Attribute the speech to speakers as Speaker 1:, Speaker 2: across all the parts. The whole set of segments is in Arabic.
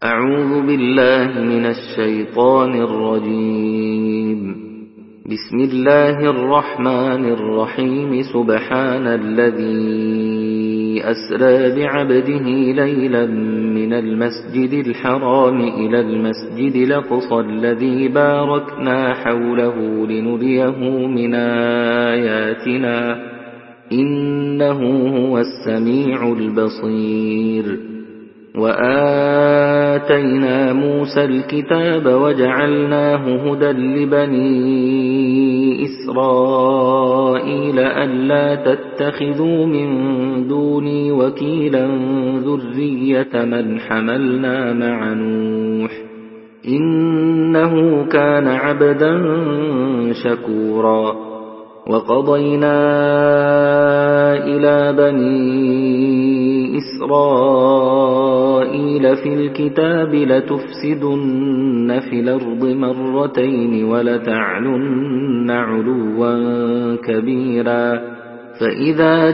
Speaker 1: أعوذ بالله من الشيطان الرجيم. بسم الله الرحمن الرحيم. سبحان الذي أسرى بعبده ليلا من المسجد الحرام إلى المسجد الأقصى الذي باركنا حوله لنريه من آياتنا إنه هو السميع البصير. وآتينا موسى الكتاب وجعلناه هدى لبني إسرائيل ألا تتخذوا من دوني وكيلا ذرية من حملنا مع نوح إنه كان عبدا شكورا. وقضينا إلى بني إسرائيل في الكتاب لتفسدن في الأرض مرتين ولتعلن علوا كبيرا. فإذا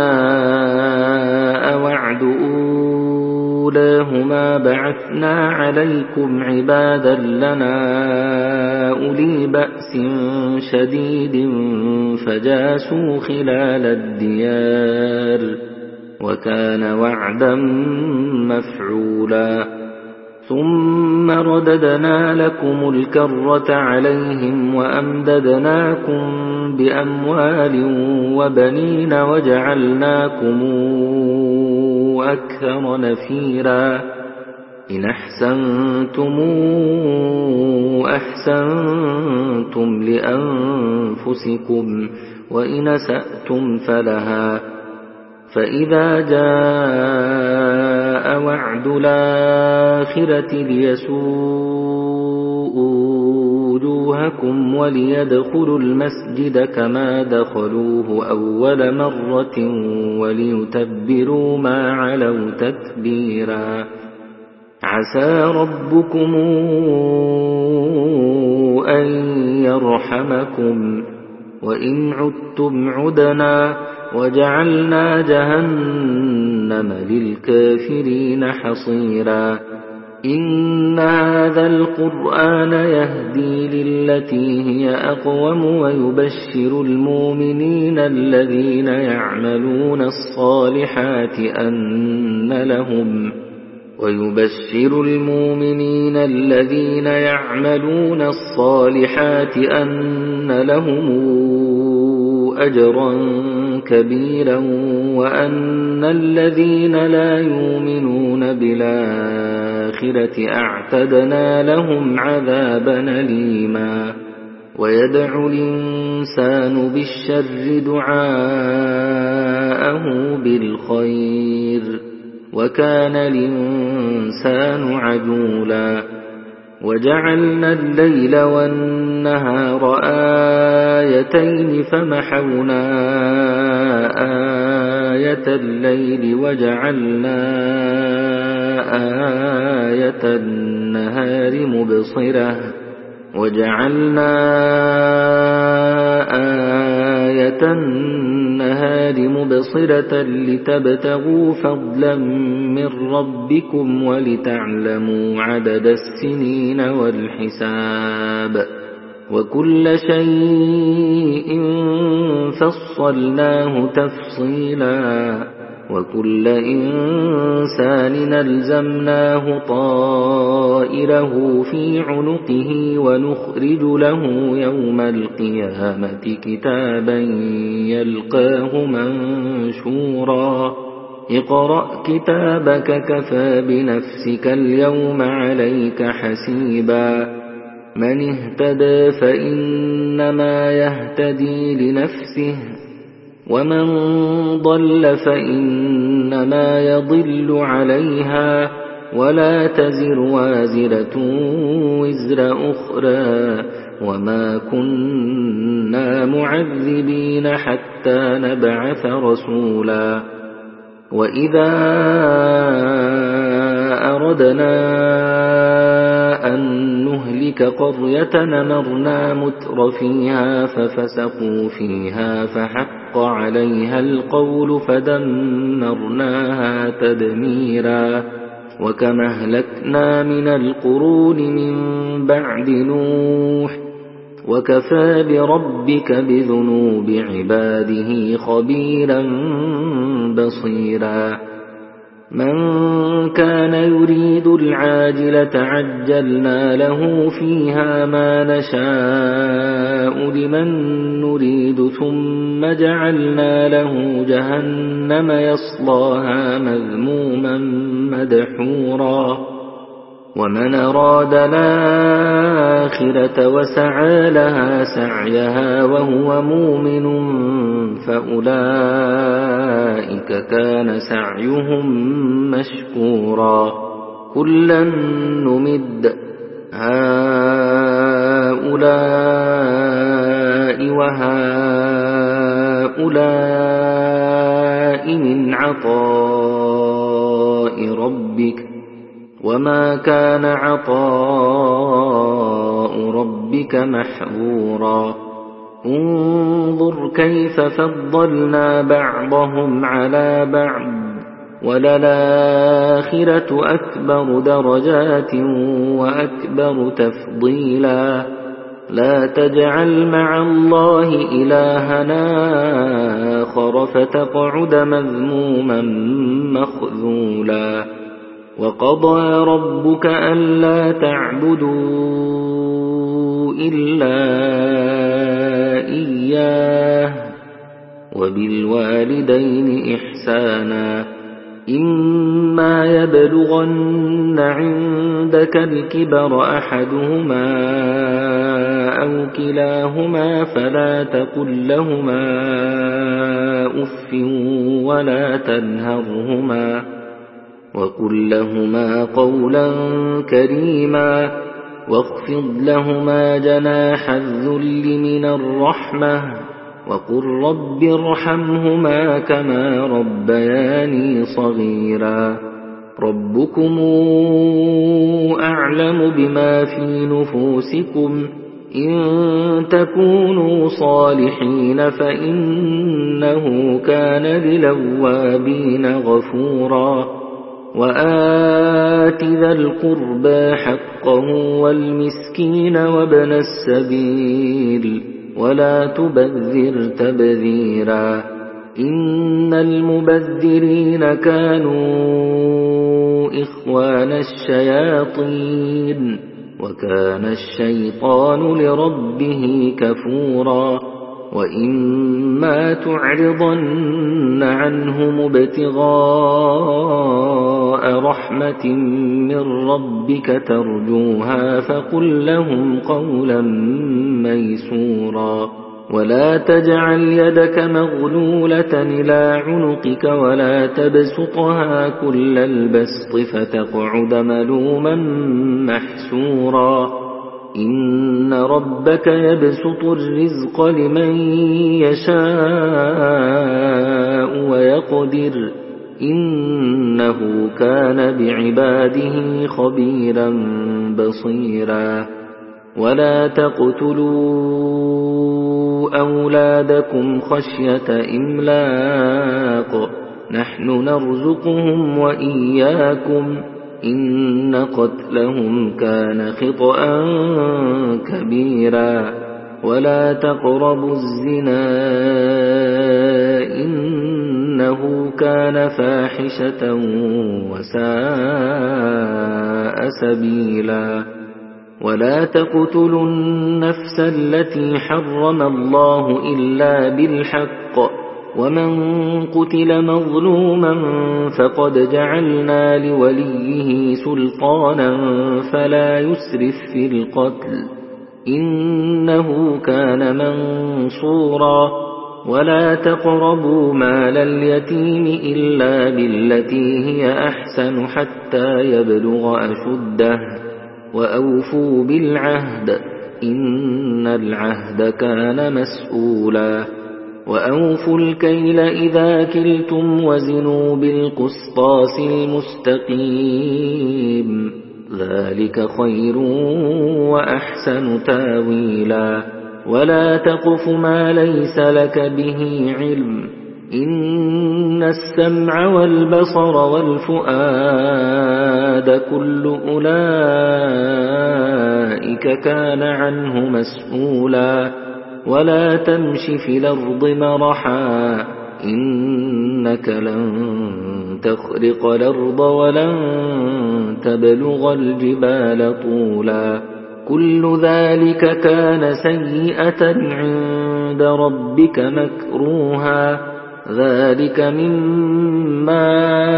Speaker 1: جاء وعد أولاهما بعثنا عليكم عبادا لنا أولي بأس شديد فجاسوا خلال الديار وكان وعدا مفعولا. ثم رددنا لكم الكرة عليهم وأمددناكم بأموال وبنين وجعلناكم أكثر نفيرا. إن أحسنتم أحسنتم لأنفسكم وإن أسأتم فلها. فإذا جاء وعد الآخرة ليسوءوا وجوهكم وليدخلوا المسجد كما دخلوه أول مرة وليتبروا ما علوا تتبيرا. عسى ربكم أن يرحمكم وإن عدتم عدنا وجعلنا جهنم للكافرين حصيرا. إن هذا القرآن يهدي للتي هي أقوم ويبشر المؤمنين الذين يعملون الصالحات أن لهم أجرا كبيرا وأن الذين لا يؤمنون بالآخرة أعتدنا لهم عذابا أليما. ويدعو الإنسان بالشر دعاءه بالخير وكان الإنسان عجولا. وجعلنا الليل والنهار آيتين فمحونا آية الليل وجعلنا آية النهار مبصرة لتبتغوا فضلا من ربكم ولتعلموا عدد السنين والحساب وكل شيء فصلناه تفصيلا. وكل إنسان ألزمناه طائره في عنقه ونخرج له يوم القيامة كتابا يلقاه منشورا. اقرأ كتابك كفى بنفسك اليوم عليك حسيبا. من اهتدى فإنما يهتدي لنفسه ومن ضل فإنما يضل عليها ولا تزر وازرة وزر أخرى وما كنا معذبين حتى نبعث رسولا. وإذا أردنا أن نهلك قرية أمرنا متر فيها ففسقوا فيها فحق عليها القول فدمرناها تدميرا. وكما أهلكنا من القرون من بعد نوح وكفى بربك بذنوب عباده خبيرا بصيرا من كان يريد العاجلة عجلنا له فيها ما نشاء لمن نريد ثم جعلنا له جهنم يصلاها مذموما مدحورا ومن أراد الآخرة وسعى لها سعيها وهو مؤمن فأولئك كان سعيهم مشكورا كلا نمد هؤلاء وهؤلاء من عطاء ربك وما كان عطاء ربك محظورا انظر كيف فضلنا بعضهم على بعض وللآخرة أكبر درجات وأكبر تفضيلا لا تجعل مع الله إلهنا آخر فتقعد مذموما مخذولا وقضى ربك ألا تعبدوا إلا إياه وبالوالدين إحسانا إما يبلغن عندك الكبر أحدهما أو كلاهما فلا تقل لهما أف ولا تنهرهما وقل لهما قولا كريما واخفض لهما جناح الذل من الرحمة وقل رب ارحمهما كما ربياني صغيرا ربكم أعلم بما في نفوسكم إن تكونوا صالحين فإنه كان للأوابين غفورا وآت ذا القربى حقه والمسكين وابن السبيل ولا تبذر تبذيرا إن المبذرين كانوا إخوان الشياطين وكان الشيطان لربه كفورا وإما تعرضن عنهم ابتغاء رحمة من ربك ترجوها فقل لهم قولا ميسورا ولا تجعل يدك مغلولة إلى عنقك ولا تبسطها كل البسط فتقعد ملوما محسورا إن ربك يبسط الرزق لمن يشاء ويقدر إنه كان بعباده خبيرا بصيرا ولا تقتلوا أولادكم خشية إملاق نحن نرزقهم وإياكم إن قتلهم كان خطأ كبيرا ولا تقربوا الزنا إنه كان فاحشة وساء سبيلا ولا تقتلوا النفس التي حرم الله إلا بالحق ومن قتل مظلوما فقد جعلنا لوليه سلطانا فلا يسرف في القتل إنه كان منصورا ولا تقربوا مال اليتيم إلا بالتي هي أحسن حتى يبلغ أشده وأوفوا بالعهد إن العهد كان مسؤولا وأوفوا الكيل إذا كلتم وزنوا بالقسطاس المستقيم ذلك خير وأحسن تاويلا ولا تقف ما ليس لك به علم إن السمع والبصر والفؤاد عاد كل أولئك كان عنه مسؤولا ولا تمش في الأرض مرحا إنك لن تخرق الأرض ولن تبلغ الجبال طولا كل ذلك كان سيئة عند ربك مكروها ذلك مما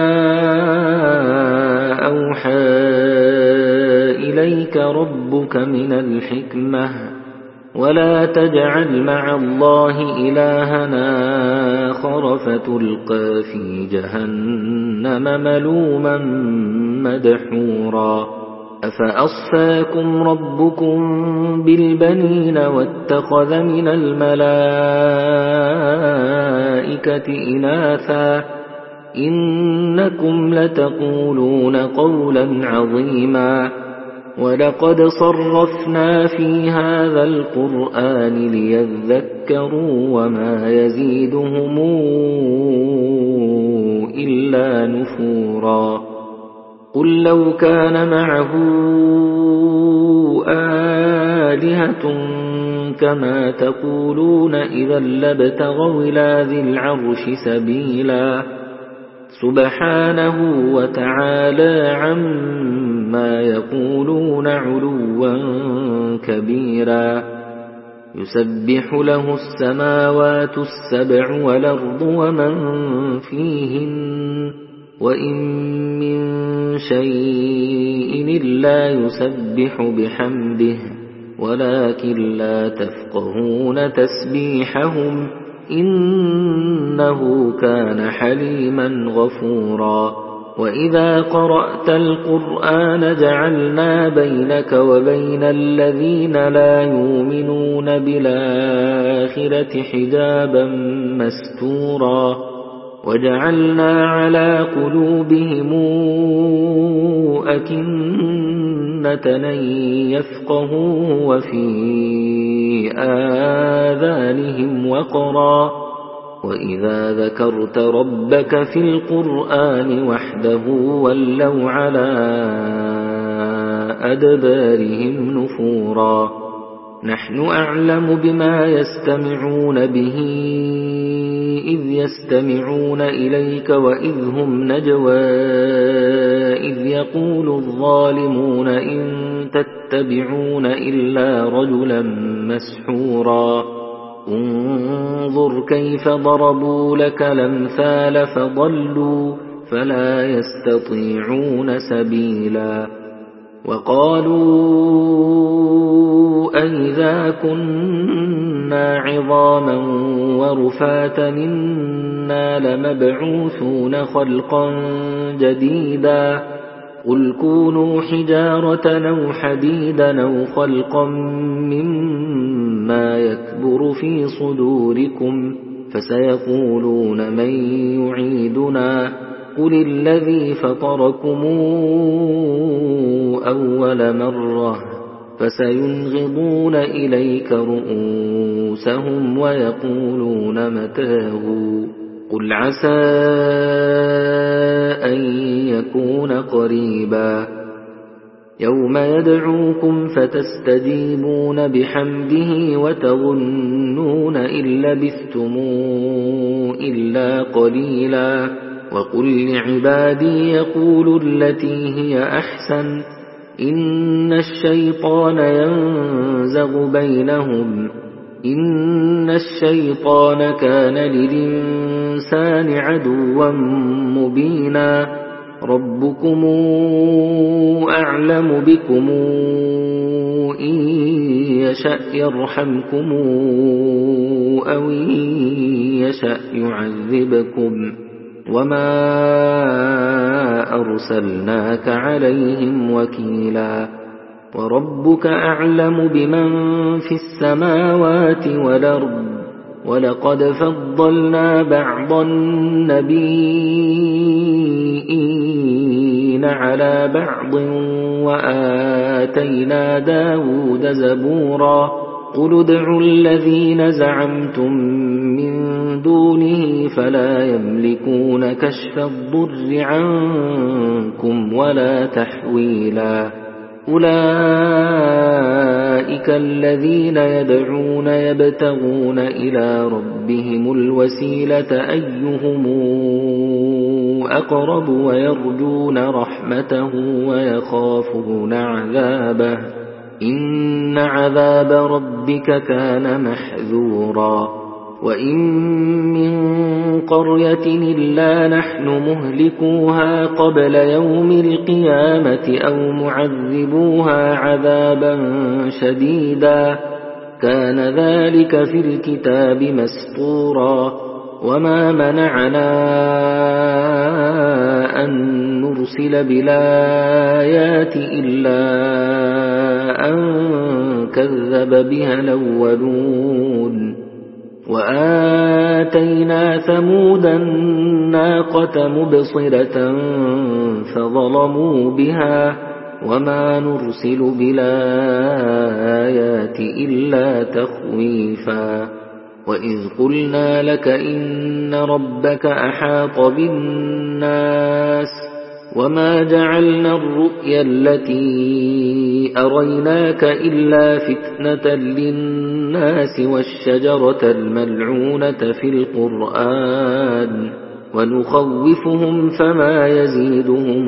Speaker 1: أوحى إليك ربك من الحكمة ولا تجعل مع الله إلهنا آخر فتلقى في جهنم ملوما مدحورا أفأصفاكم ربكم بالبنين واتخذ من الملائكة إناثا إنكم لتقولون قولا عظيما ولقد صرفنا في هذا القرآن ليذكروا وما يزيدهم إلا نفورا قل لو كان معه آلهة كما تقولون إذا لابتغوا إلى ذي العرش سبيلا سبحانه وتعالى عما يقولون علوا كبيرا يسبح له السماوات السبع والأرض ومن فيهن وإن من شيء إلا يسبح بحمده ولكن لا تفقهون تسبيحهم إنه كان حليما غفورا وإذا قرأت القرآن جعلنا بينك وبين الذين لا يؤمنون بالآخرة حجابا مستورا وجعلنا على قلوبهم أكنة أن يفقهوا وفي آذانهم وقرا وإذا ذكرت ربك في القرآن وحده ولوا على أدبارهم نفورا نحن أعلم بما يستمعون به إذ يستمعون إليك وإذ هم نجوى إذ يقول الظالمون إن تتبعون إلا رجلا مسحورا انظر كيف ضربوا لك الأمثال فضلوا فلا يستطيعون سبيلا وقالوا أئذا كنا عظاما ورفاتا إنا لمبعوثون خلقا جديدا قل كونوا حجارة أو حديدا أو خلقا مما يكبر في صدوركم فسيقولون من يعيدنا قل الذي فطركم أول مرة فسينغضون إليك رؤوسهم ويقولون متاه قل عسى أن يكون قريبا يوم يدعوكم فتستجيبون بحمده وتظنون إن لبثتم إلا قليلا وقل لعبادي يقولوا التي هي أحسن إن الشيطان ينزغ بينهم إن الشيطان كان للإنسان عدوا مبينا ربكم أعلم بكم إن يشأ يرحمكم أو إن يشأ يعذبكم وما أرسلناك عليهم وكيلا وربك أعلم بمن في السماوات والأرض ولقد فضلنا بعض النبيين على بعض وآتينا داود زبورا قل ادعوا الذين زعمتم من دونه فلا يملكون كشف الضر عنكم ولا تحويلا أولئك الذين يدعون يبتغون إلى ربهم الوسيلة أيهم أقرب ويرجون رحمته ويخافون عذابه إن عذاب ربك كان محذورا وإن من قرية إلا نحن مهلكوها قبل يوم القيامة أو معذبوها عذابا شديدا كان ذلك في الكتاب مسطورا وما منعنا أن نرسل بالآيات إلا أن كذب بها الأولون وآتينا ثمود الناقة مبصرة فظلموا بها وما نرسل بالآيات إلا تخويفا وإذ قلنا لك إن ربك أحاط بالناس وما جعلنا الرؤيا التي أريناك إلا فتنة للناس والشجرة الملعونة في القرآن ونخوفهم فما يزيدهم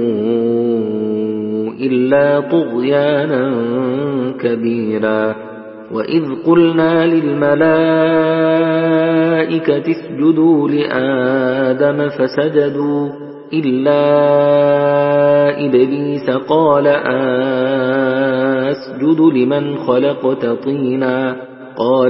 Speaker 1: إلا طغيانا كبيرا وإذ قلنا للملائكة اسجدوا لآدم فسجدوا إلا إبليس قال أسجد لمن خلقت طينا قال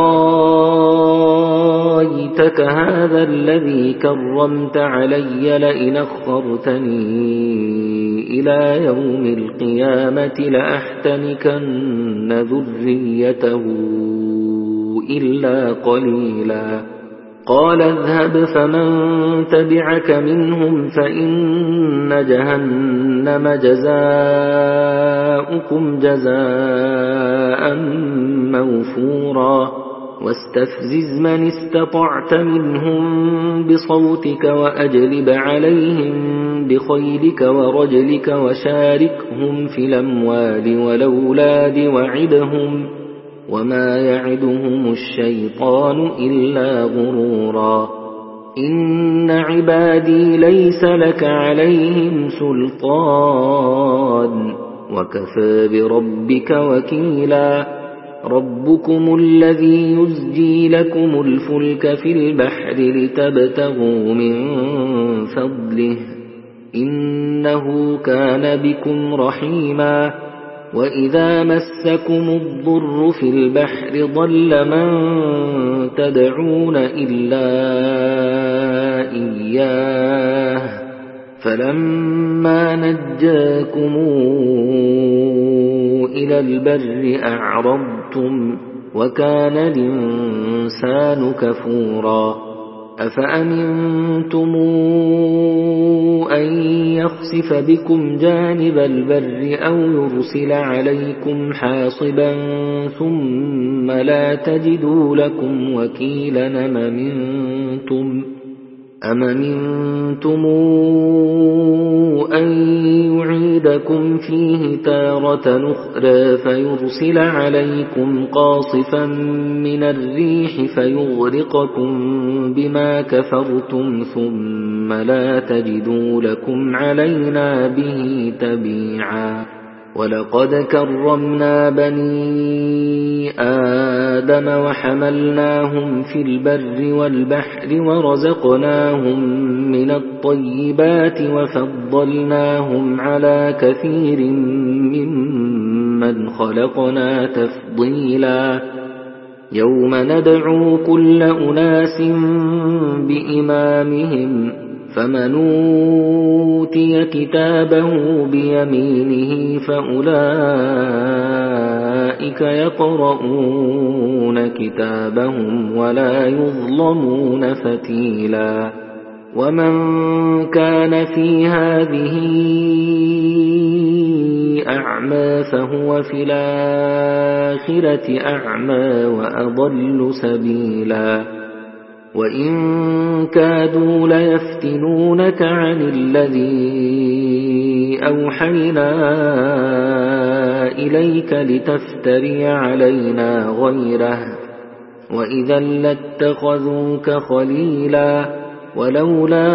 Speaker 1: أرايتك هذا الذي كرمت علي لئن أخرتني إلى يوم القيامة لأحتنكن ذريته إلا قليلا قال اذهب فمن تبعك منهم فإن جهنم جزاؤكم جزاء موفورا واستفزز من استطعت منهم بصوتك وأجلب عليهم بخيلك ورجلك وشاركهم في الأموال والأولاد وعدهم وما يعدهم الشيطان إلا غرورا إن عبادي ليس لك عليهم سلطان وكفى بربك وكيلا ربكم الذي يزجي لكم الفلك في البحر لتبتغوا من فضله إنه كان بكم رحيما وإذا مسكم الضر في البحر ضل من تدعون إلا إياه فلما نجاكم إلى البر أعرضتم وكان الإنسان كفورا أفأمنتم أن يخسف بكم جانب البر أو يرسل عليكم حاصبا ثم لا تجدوا لكم وكيلا أم أمنتم أن يعيدكم فيه تارة أخرى فيرسل عليكم قاصفا من الريح فيغرقكم بما كفرتم ثم لا تجدوا لكم علينا به تبيعا ولقد كرمنا بني آدم وحملناهم في البر والبحر ورزقناهم من الطيبات وفضلناهم على كثير ممن خلقنا تفضيلا يوم ندعو كل أناس بإمامهم فمن أوتي كتابه بيمينه فأولئك يقرؤون كتابهم ولا يظلمون فتيلا ومن كان في هذه أعمى فهو في الآخرة أعمى وأضل سبيلا وإن كادوا ليفتنونك عن الذي أوحينا إليك لتفتري علينا غيره وإذا لاتخذوك خليلا ولولا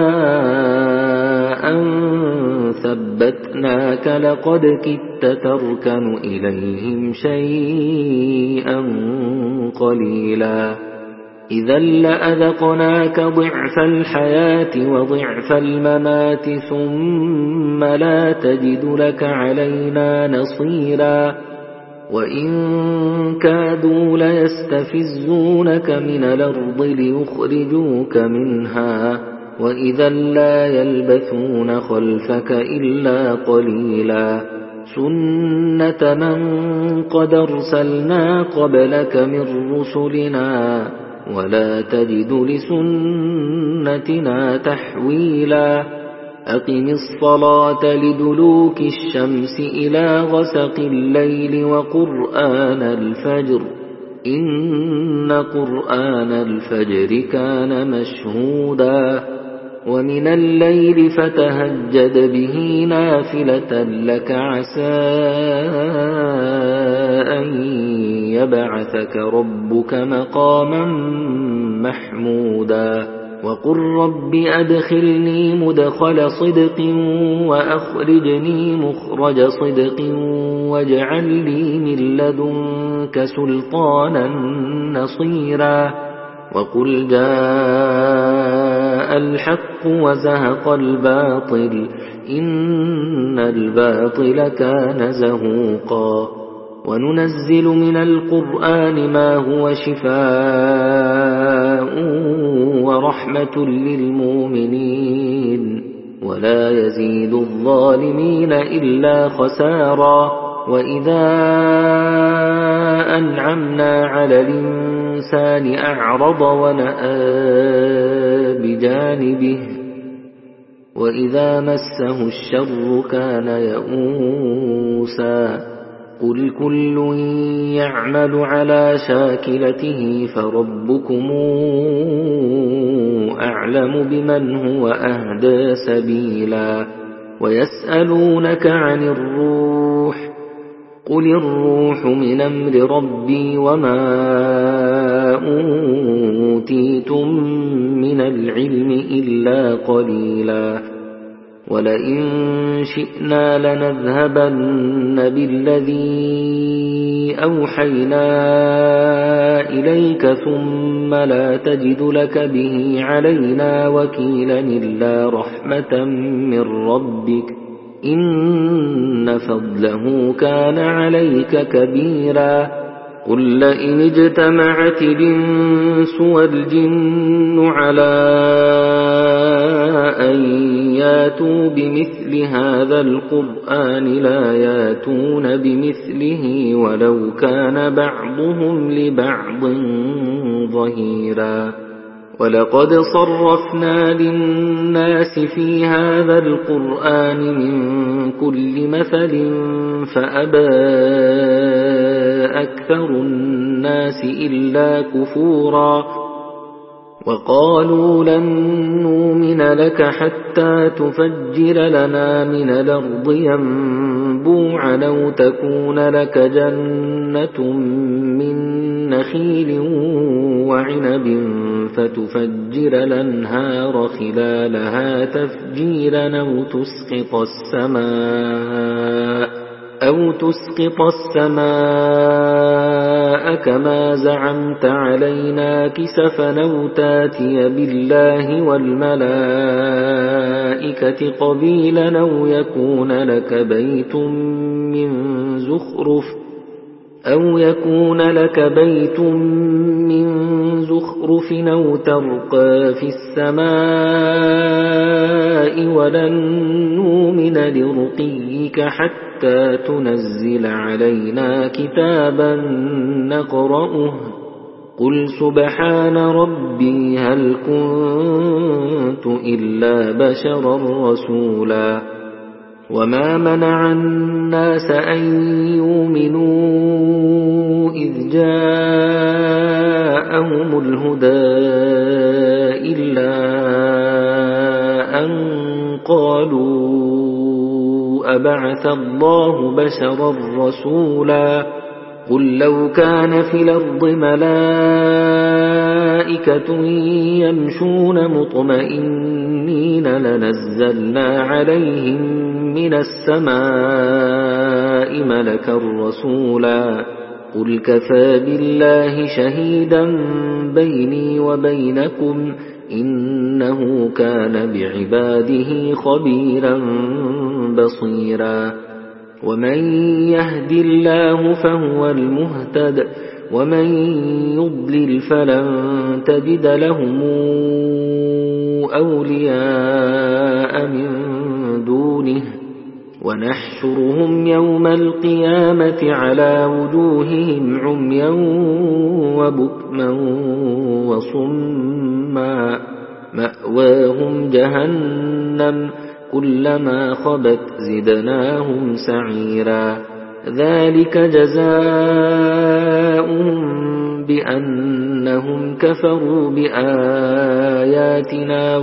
Speaker 1: أن ثبتناك لقد كدت تركن إليهم شيئا قليلا إذا لأذقناك ضعف الحياة وضعف الممات ثم لا تجد لك علينا نصيرا وإن كادوا ليستفزونك من الأرض ليخرجوك منها وإذا لا يلبثون خلفك إلا قليلا سنة من قد أرسلنا قبلك من رسلنا ولا تجد لسنتنا تحويلا أقم الصلاة لدلوك الشمس إلى غسق الليل وقرآن الفجر إن قرآن الفجر كان مشهودا ومن الليل فتهجد به نافلة لك عسى أن يبعثك ربك مقاما محمودا وقل رب أدخلني مدخل صدق وأخرجني مخرج صدق واجعل لي من لدنك سلطانا نصيرا وقل جاء الحق وزهق الباطل إن الباطل كان زهوقا وننزل من القرآن ما هو شفاء ورحمة للمؤمنين ولا يزيد الظالمين إلا خسارا وإذا أنعمنا على الإنسان أعرض ونأى بجانبه وإذا مسه الشر كان يئوسا قل كل يعمل على شاكلته فربكم أعلم بمن هو أهدى سبيلا ويسألونك عن الروح قل الروح من أمر ربي وما أوتيتم من العلم إلا قليلا ولئن شئنا لنذهبن بالذي أوحينا إليك ثم لا تجد لك به علينا وكيلا إلا رحمة من ربك إن فضله كان عليك كبيرا قل لئن اجتمعت الإنس والجن على أن ياتوا بمثل هذا القرآن لا ياتون بمثله ولو كان بعضهم لبعض ظهيرا ولقد صرفنا للناس في هذا القرآن من كل مثل فأبى أكثر الناس إلا كفورا وقالوا لن نؤمن لك حتى تفجر لنا من الأرض ينبوعا أو تكون لك جنة من نخيل وعنب فتفجر الأنهار خلالها تفجيرا أو تسقط السماء كما زعمت علينا كسفا أو تاتي بالله والملائكة قبيلا أو يكون لك بيت من زخرف أو ترقى في السماء ولن نؤمن لرقيك حتى تنزل علينا كتابا نقرأه قل سبحان ربي هل كنت إلا بشرا رسولا وما منع الناس أن يؤمنوا إذ جاءهم الهدى إلا أن قالوا أبعث الله بشرا رسولا قل لو كان في الأرض ملائكة يمشون مطمئنين لنزلنا عليهم من السماء ملكا رسولا قل كفى بالله شهيدا بيني وبينكم إنه كان بعباده خبيرا بصيرا ومن يهد الله فهو المهتد ومن يضلل فلن تجد لهم أولياء من دونه ونحشرهم يوم القيامة على وجوههم عميا وبكما وصما مأواهم جهنم كلما خبت زدناهم سعيرا ذلك جزاؤهم بأنهم كفروا بآياتنا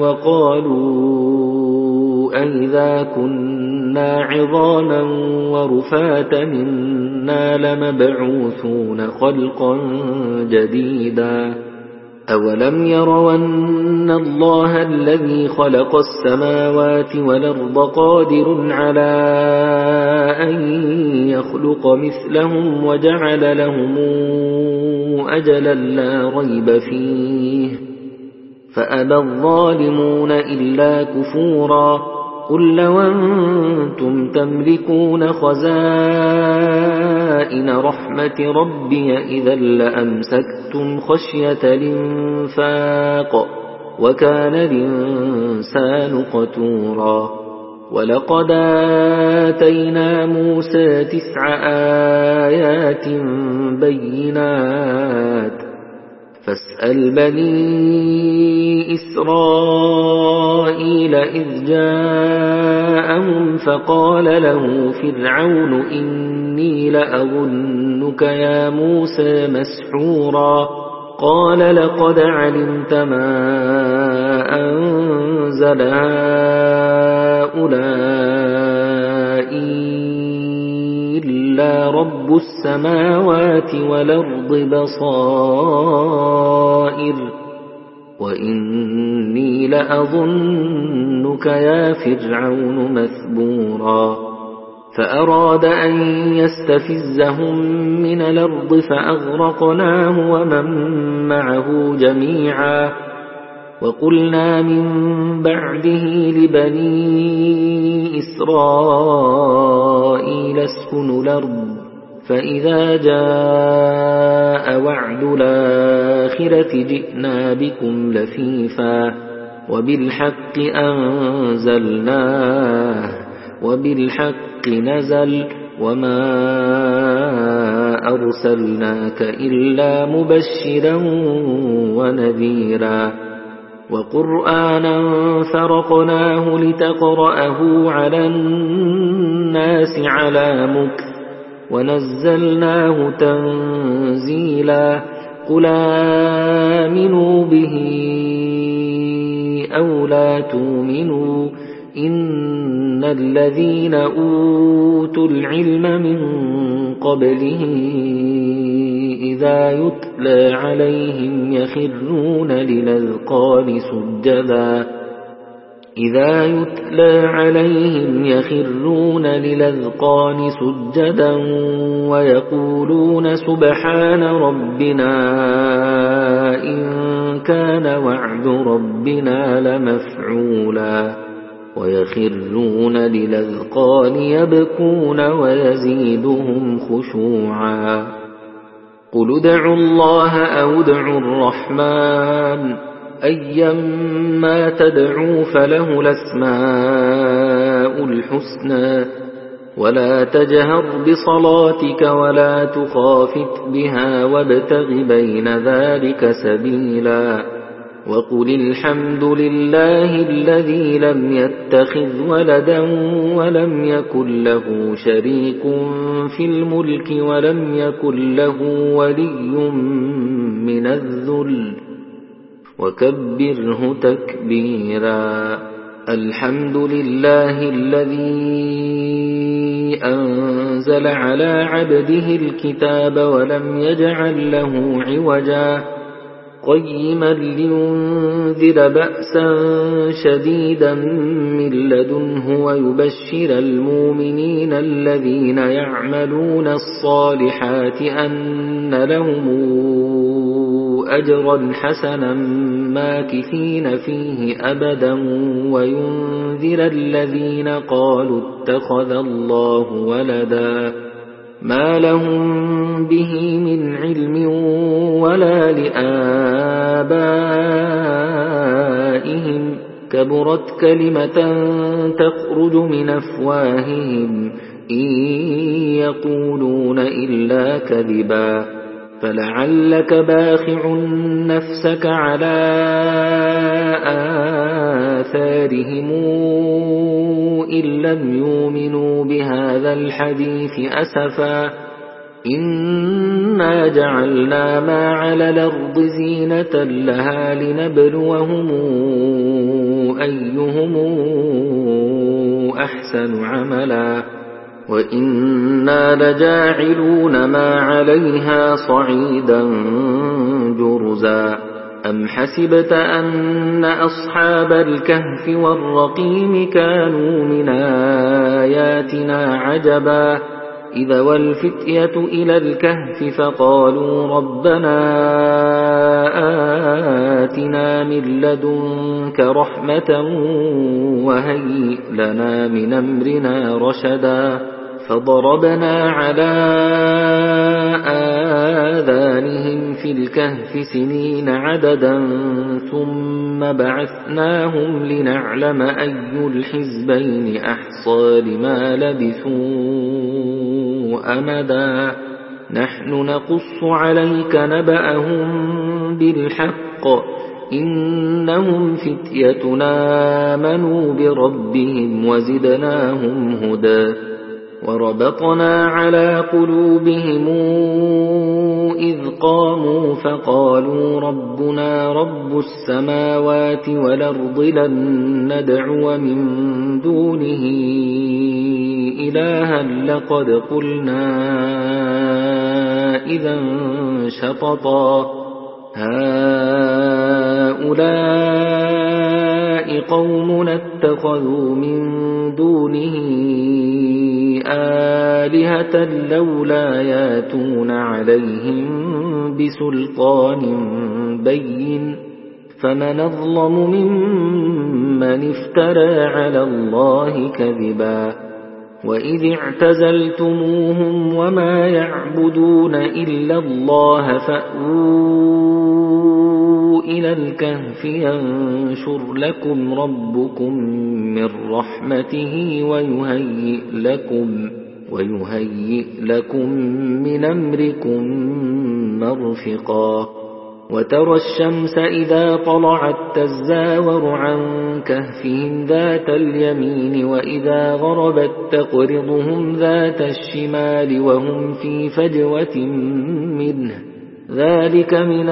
Speaker 1: وقالوا أئذا كنا عظاما ورفاتا إنا لمبعوثون خلقا جديدا أولم يروا أن الله الذي خلق السماوات والأرض قادر على أن يخلق مثلهم وجعل لهم أجلا لا ريب فيه فأبى الظالمون إلا كفورا قل لو أنتم تملكون خزائن رحمة ربي إذا لأمسكتم خشية الإنفاق وكان الإنسان قتورا ولقد آتينا موسى 9 آيات بينات فاسأل بني إسرائيل إذ جاءهم فقال له فرعون إني لأظنك يا موسى مسحورا قال لقد علمت ما أنزل هؤلاء إلا رب السماوات والأرض بصائر وإني لأظنك يا فرعون مثبورا فأراد أن يستفزهم من الأرض فأغرقناه ومن معه جميعا وقلنا من بعده لبني إسرائيل اسكنوا الأرض فإذا جاء وعد الآخرة جئنا بكم لفيفا وبالحق أنزلناه وبالحق نزل وما أرسلناك إلا مبشرا ونذيرا وقرآنا فرقناه لتقرأه على الناس على مكث ونزلناه تنزيلا قل آمنوا به أو لا تؤمنوا إن الذين أوتوا العلم من قبله إذا يتلى عليهم يخرون للأذقان سجدا ويقولون سبحان ربنا إن كان وعد ربنا لمفعولا ويخرون للأذقان يبكون ويزيدهم خشوعا قل ادعوا الله أو ادعوا الرحمن أيما تدعوا فله الأسماء الحسنى ولا تجهر بصلاتك ولا تخافت بها وابتغ بين ذلك سبيلا وقل الحمد لله الذي لم يتخذ ولدا ولم يكن له شريك في الملك ولم يكن له ولي من الذل وكبره تكبيرا. الحمد لله الذي أنزل على عبده الكتاب ولم يجعل له عوجا قيما لينذر بأسا شديدا من لدنه ويبشر المؤمنين الذين يعملون الصالحات أن لهم أجرا حسنا ماكثين فيه أبدا وينذر الذين قالوا اتخذ الله ولدا ما لهم به من علم ولا لآبائهم كبرت كلمة تخرج من أفواههم إن يقولون إلا كذبا فلعلك باخع نفسك على آثارهم إن لم يؤمنوا بهذا الحديث أسفا إنا جعلنا ما على الأرض زينة لها لنبلوهم أيهم أحسن عملا وإنا لجاعلون ما عليها صعيدا جرزا. أم حسبت أن أصحاب الكهف والرقيم كانوا من آياتنا عجبا إذا والفتية إلى الكهف فقالوا ربنا آتنا من لدنك رحمة وهيئ لنا من أمرنا رشدا فضربنا على آذانهم في الكهف سنين عددا ثم بعثناهم لنعلم أي الحزبين أحصى لما لبثوا أمدا نحن نقص عليك نبأهم بالحق إنهم فتيتنا آمنوا بربهم وزدناهم هدى وربطنا على قلوبهم إذ قاموا فقالوا ربنا رب السماوات والأرض لن ندعو من دونه إلها لقد قلنا إذا شططا هؤلاء قومنا اتخذوا من دونه آلهة لولا ياتون عليهم بسلطان بين فمن أظلم ممن افترى على الله كذبا وإذ اعتزلتموهم وما يعبدون إلا الله فأووا إلى الكهف ينشر لكم ربكم من رحمته ويهيئ لكم من أمركم مرفقا وترى الشمس إذا طلعت تزاور عن كهفهم ذات اليمين وإذا غربت تقرضهم ذات الشمال وهم في فجوة منه ذلك من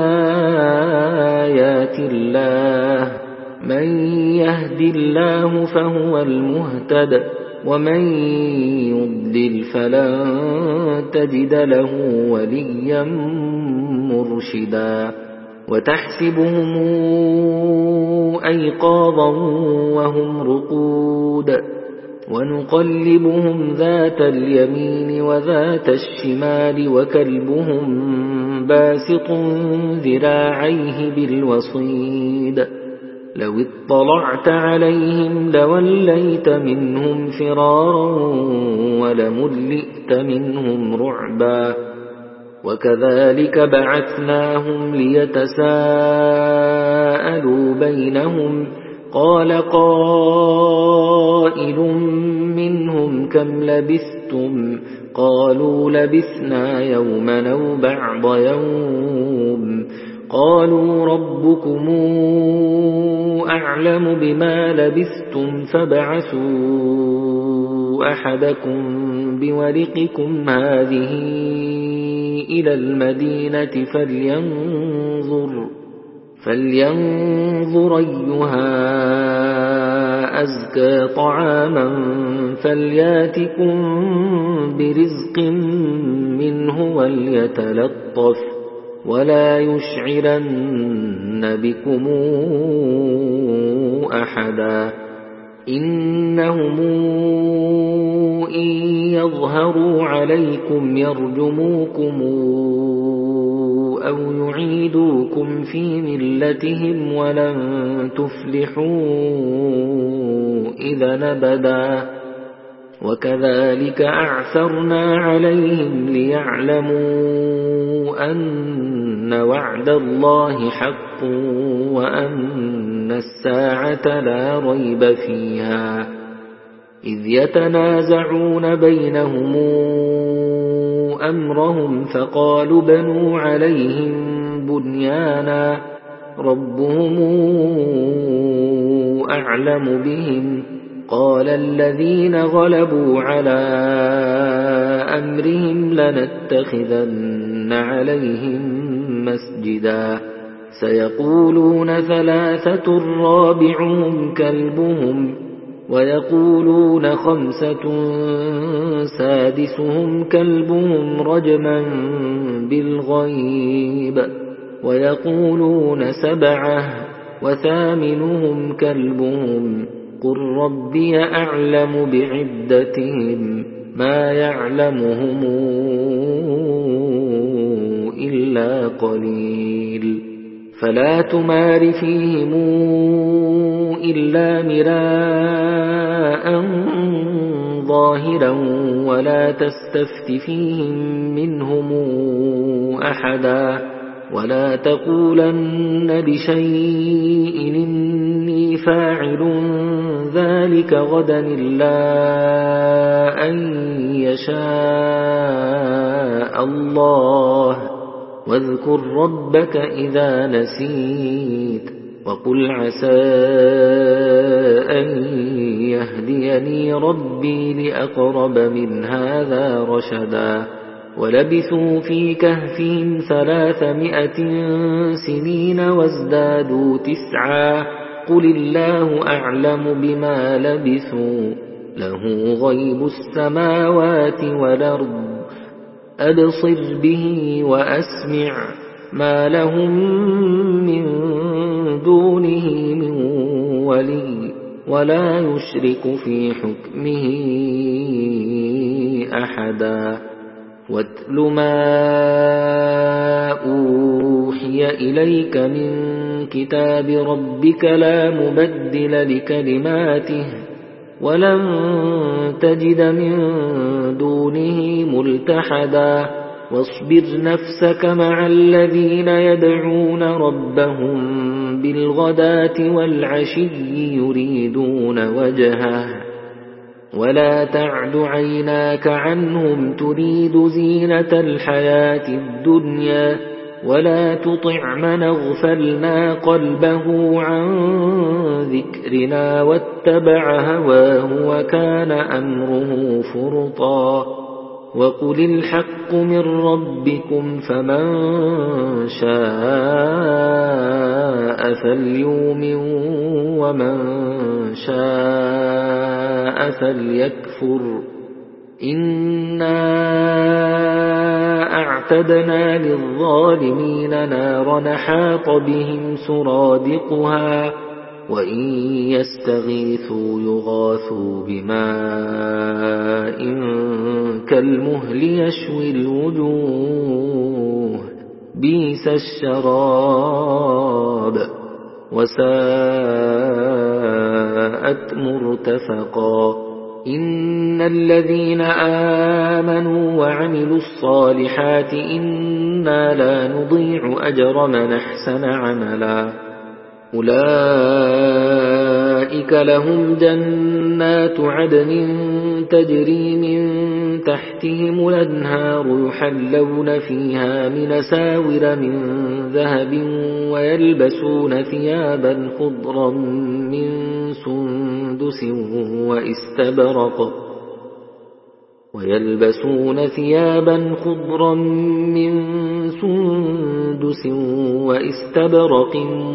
Speaker 1: آيات الله من يهد الله فهو المهتد ومن يضلل فلن تجد له وليا مرشدا وتحسبهم أيقاظا وهم رقود ونقلبهم ذات اليمين وذات الشمال وكلبهم باسط ذراعيه بالوصيد لو اطلعت عليهم لوليت منهم فرارا ولملئت منهم رعبا وكذلك بعثناهم ليتساءلوا بينهم قال قائل منهم كم لبثتم قالوا لبثنا يوما أو بعض يوم قالوا ربكم أعلم بما لبثتم فابعثوا أحدكم بورقكم هذه إلى المدينة فلينظر أيها أزكى طعاما فلياتكم برزق منه وليتلطف ولا يشعرن بكم أحدا إنهم إن يظهروا عليكم يرجموكم أو يعيدوكم في ملتهم ولن تفلحوا إذا أبدا وكذلك أعثرنا عليهم ليعلموا أن وعد الله حق وأن الساعة لا ريب فيها إذ يتنازعون بينهم أمرهم فقالوا بنوا عليهم بنيانا ربهم أعلم بهم قال الذين غلبوا على أمرهم لنتخذن عليهم مسجدا سيقولون ثلاثة رابعهم كلبهم ويقولون خمسة سادسهم كلبهم رجما بالغيب ويقولون سبعة وثامنهم كلبهم قل ربي أعلم بعدتهم ما يعلمهم إلا قليل فلا تمار فيهم إلا مراء ظاهرا ولا تستفت فيهم منهم أحدا ولا تقولن بشيء إني فاعل ذلك غدا إلا أن يشاء الله واذكر ربك إذا نسيت وقل عسى أن يهديني ربي لأقرب من هذا رشدا ولبثوا في كهفهم 300 سنين وازدادوا 9 قل الله أعلم بما لبثوا له غيب السماوات والأرض أبصر به وأسمع ما لهم من دونه من ولي ولا يشرك في حكمه أحدا واتل ما أوحي إليك من كتاب ربك لا مبدل لكلماته ولن تجد من دونه ملتحدا واصبر نفسك مع الذين يدعون ربهم بالغداة والعشي يريدون وجهه ولا تعد عيناك عنهم تريد زينة الحياة الدنيا ولا تطع من اغفلنا قلبه عن ذكرنا واتبع هواه وكان أمره فرطا وقل الحق من ربكم فمن شاء فليؤمن ومن شاء فليكفر إنا أعتدنا للظالمين نارا حاط بهم سرادقها وإن يستغيثوا يغاثوا بماء كالمهل يشوي الوجوه بئس الشراب وساءت مرتفقا إن الذين آمنوا وعملوا الصالحات إنا لا نضيع أجر من أحسن عملا أولئك لهم جنات عدن تجري من تحتهم الأنهار يحلون فيها من أساور من ذهب ويلبسون ثيابا خضرا من سندس واستبرق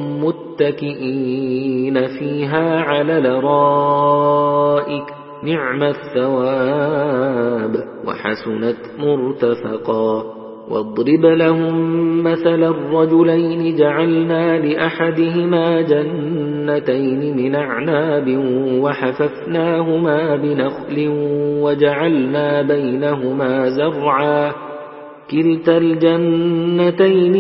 Speaker 1: متكئين فيها على الأرائك نعم الثواب وحسنت مرتفقا. واضرب لهم مثل الرجلين جعلنا لأحدهما جنتين من أعناب وحففناهما بنخل وجعلنا بينهما زرعا كلتا الجنتين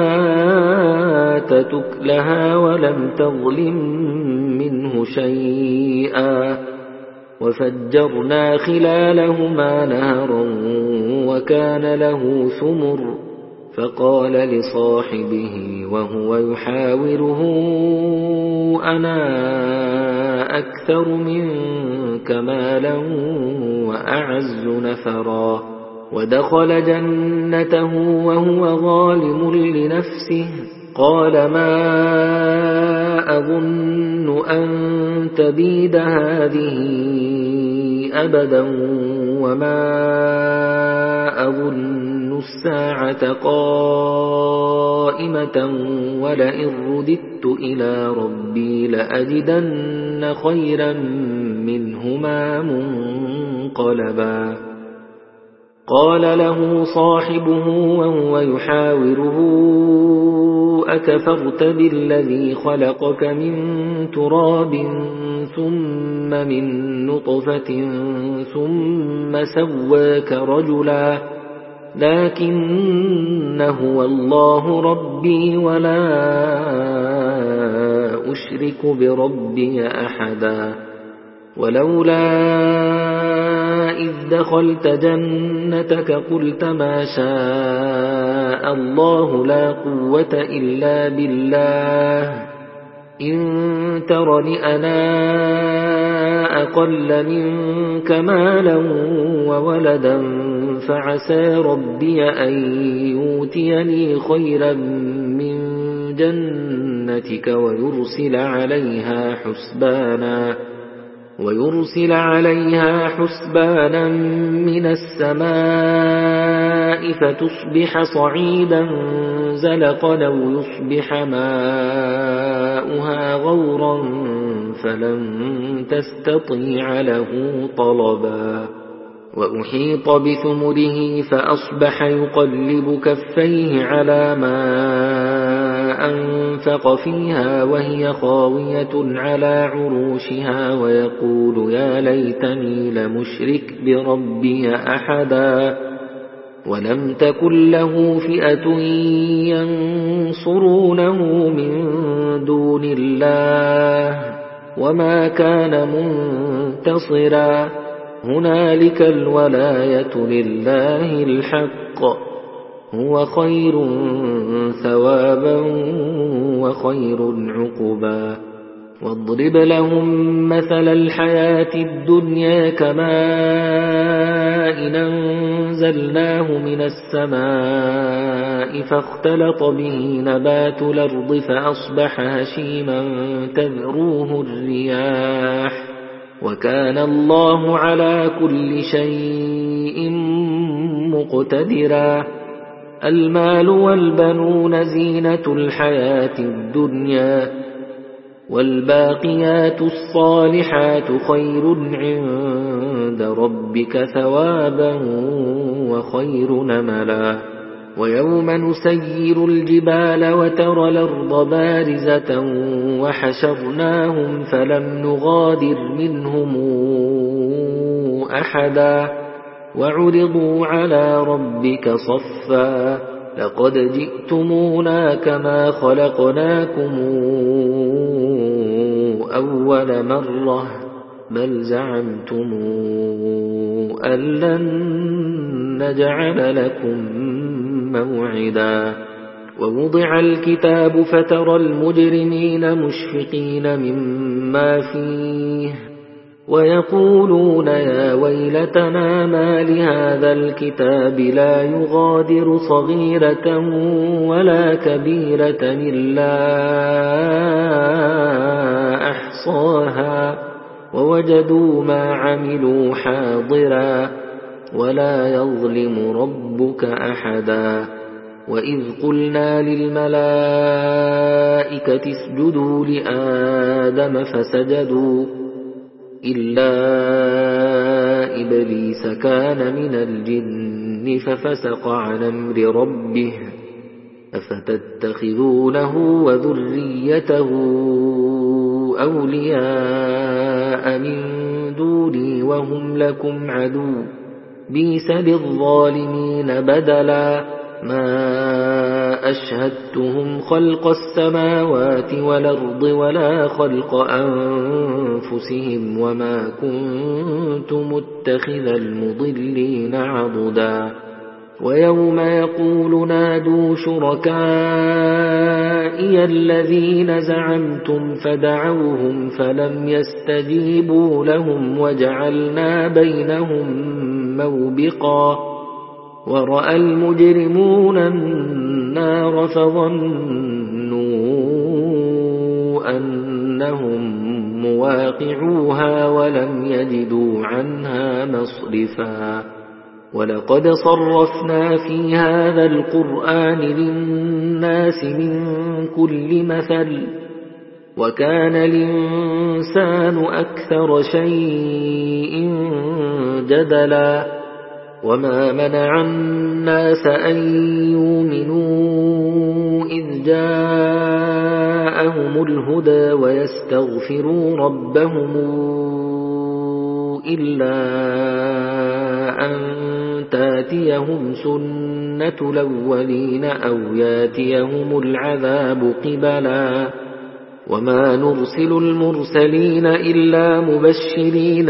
Speaker 1: آتت أكلها ولم تظلم منه شيئا وفجرنا خلالهما نهرا وكان له ثمر فقال لصاحبه وهو يحاوره أنا أكثر منك مالا وأعز نفرا. ودخل جنته وهو ظالم لنفسه قال ما أظن أن تبيد هذه أبدا وما أظن الساعة قائمة ولئن رددت إلى ربي لأجدن خيرا منهما منقلبا. قال له صاحبه وهو يحاوره أكفرت بالذي خلقك من تراب ثم من نطفة ثم سواك رجلا لكن هو الله ربي ولا أشرك بربي أحدا. ولولا إذ دخلت جنتك قلت ما شاء الله لا قوة إلا بالله إن ترني أنا أقل منك مالا وولدا فعسى ربي أن يؤتيني خيرا من جنتك ويرسل عليها حسبانا من السماء فتصبح صعيدا زلقا أو يصبح ماؤها غورا فلن تستطيع له طلبا. وأحيط بثمره فأصبح يقلب كفيه على ما أنفق فيها وهي خاوية على عروشها ويقول يا ليتني لمشرك بربي أحدا. ولم تكن له فئة ينصرونه من دون الله وما كان منتصرا. هنالك الولاية لله الحق هو خير ثوابا وخير عقبا. واضرب لهم مثل الحياة الدنيا كماء أنزلناه من السماء فاختلط به نبات الأرض فأصبح هشيما تذروه الرياح وكان الله على كل شيء مقتدرا. المال والبنون زينة الحياة الدنيا والباقيات الصالحات خير عند ربك ثوابا وخير نملا. ويوم نسير الجبال وترى الأرض بارزة وحشرناهم فلم نغادر منهم أحدا وعرضوا على ربك صفا لقد جئتمونا كما خلقناكم أول مرة بل زعمتم أن لن نجعل لكم موعدا. ووضع الكتاب فترى المجرمين مشفقين مما فيه ويقولون يا ويلتنا ما لهذا الكتاب لا يغادر صغيرة ولا كبيرة إلا أحصاها ووجدوا ما عملوا حاضرا ولا يظلم ربك أحدا. وإذ قلنا للملائكة اسجدوا لآدم فسجدوا إلا إبليس كان من الجن ففسق عن أمر ربه أفتتخذونه وذريته أولياء من دوني وهم لكم عدو بئس للظالمين بدلا. ما أشهدتهم خلق السماوات والأرض ولا خلق أنفسهم وما كنت متخذ المضلين عضدا. ويوم يقول نادوا شركائي الذين زعمتم فدعوهم فلم يستجيبوا لهم وجعلنا بينهم موبقا. ورأى المجرمون النار فظنوا أنهم مواقعوها ولم يجدوا عنها مصرفا. ولقد صرفنا في هذا القرآن للناس من كل مثل وكان الإنسان أكثر شيء جدلا. وما منع الناس أن يؤمنوا إذ جاءهم الهدى ويستغفروا ربهم إلا أن تاتيهم سنة الأولين أو ياتيهم العذاب قبلا. وما نرسل المرسلين إلا مبشرين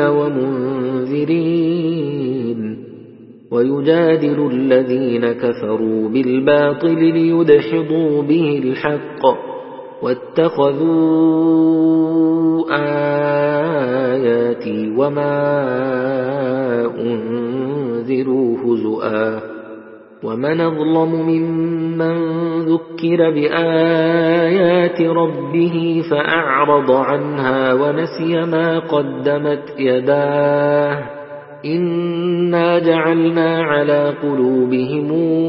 Speaker 1: ومنذرين ويجادل الذين كفروا بالباطل ليدحضوا به الحق واتخذوا آياتي وما أنذروا هزؤا. ومن أظلم ممن ذكر بآيات ربه فأعرض عنها ونسي ما قدمت يداه إنا جعلنا على قلوبهم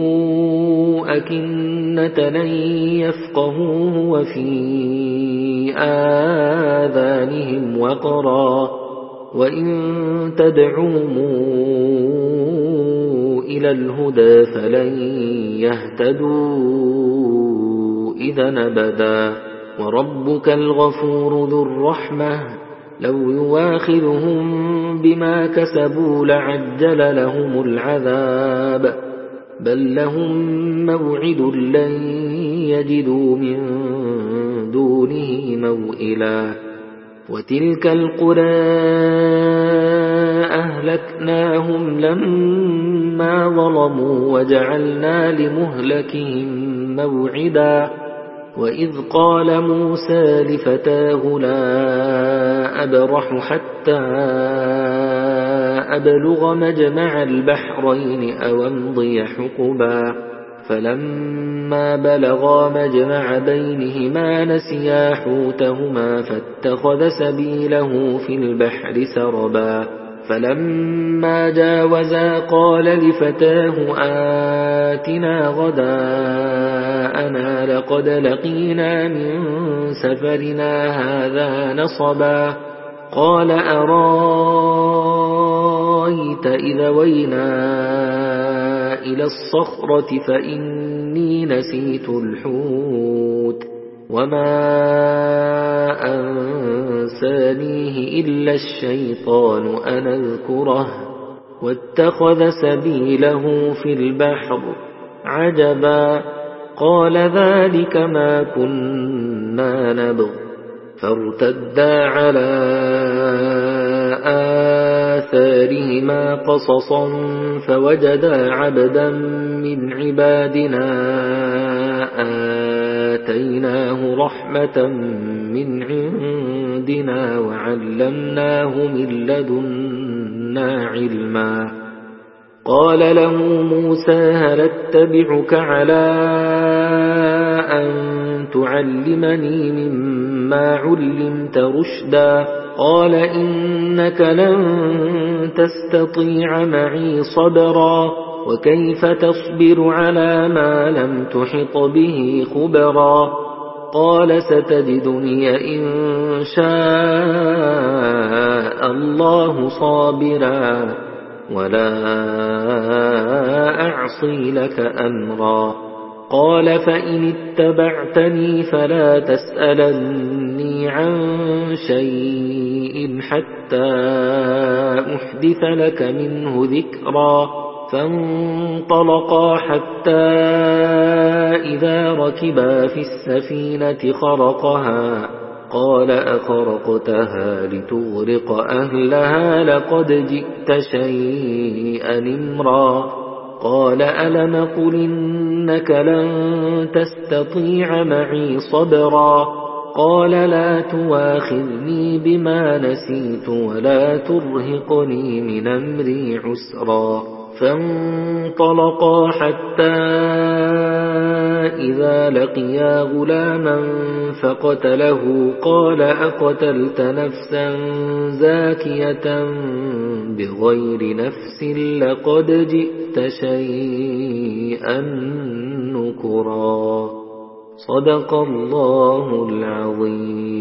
Speaker 1: أكنة أن يفقهوه وفي آذانهم وقرا وإن تدعوهم إلى الهدى فلن يهتدوا إذا أبدا. وربك الغفور ذو الرحمة لو يواخذهم بما كسبوا لعجل لهم العذاب بل لهم موعد لن يجدوا من دونه موئلا. وتلك القرى أهلكناهم لما ظلموا وجعلنا لمهلكهم موعدا. وإذ قال موسى لفتاه لا أبرح حتى أبلغ مجمع البحرين أو أمضي حقبا. فلما بلغا مجمع بينهما نسيا حوتهما فاتخذ سبيله في البحر سربا. فلما جاوزا قال لفتاه آتنا غداءنا لقد لقينا من سفرنا هذا نصبا. قال أرايت إذا وينا إلى الصخرة فإني نسيت الحوت وما أنسانيه إلا الشيطان أن أذكره واتخذ سبيله في البحر عجبا. قال ذلك ما كنا نبغ فارتدا على آثارهما قصصا فوجدا عبدا من عبادنا آتيناه رحمة من عندنا وعلمناه من لدنا علما. قال له موسى هل اتبعك على أن تعلمني مما علمت رشدا؟ قال إنك لن تستطيع معي صبرا وكيف تصبر على ما لم تحط به خبرا؟ قال ستجدني إن شاء الله صابرا ولا أعصي لك أمرا. قال فإن اتبعتني فلا تسألني عن شيء حتى أحدث لك منه ذكرا. فانطلقا حتى إذا ركبا في السفينة خرقها قال أخرقتها لتغرق أهلها لقد جئت شيئا إمرا. قال ألم قل إنك لن تستطيع معي صبرا؟ قال لا تواخذني بما نسيت ولا ترهقني من أمري عسرا. فانطلقا حتى إذا لقيا غلاما فقتله قال أقتلت نفسا زاكية بغير نفس لقد جئت شيئا نكرا. صدق الله العظيم.